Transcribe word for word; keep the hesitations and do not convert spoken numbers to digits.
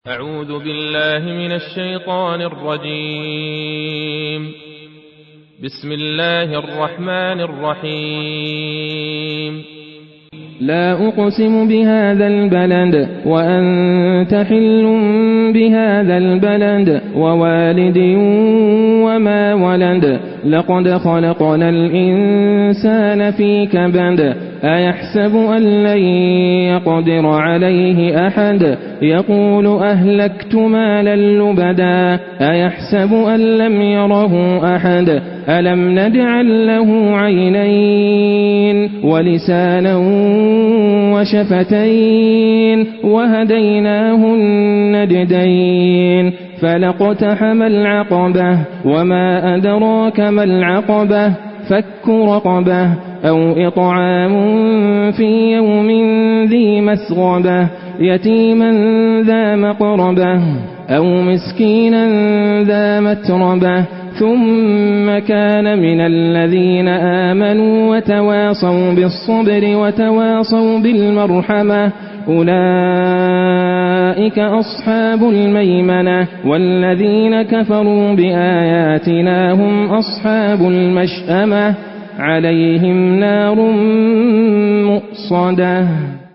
أعوذ بالله من الشيطان الرجيم. بسم الله الرحمن الرحيم. لا أقسم بهذا البلد وأنت حل بهذا البلد ووالد وما ولد لقد خلقنا الإنسان في كبد أيحسب أن لن يقدر عليه أحد يقول أهلكت مالا لبدا أيحسب أن لم يره أحد ألم نجعل له عينين ولسانا وشفتين وهديناه النجدين فلاقتحم العقبة وما أدراك ما العقبة فك رقبة أو إطعام في يوم ذي مسغبة يتيما ذا مقربة أو مسكينا ذا متربة ثم كان من الذين آمنوا وتواصوا بالصبر وتواصوا بالمرحمة أولئك أصحاب الميمنة والذين كفروا بآياتنا هم أصحاب المشأمة عليهم نار مؤصدة.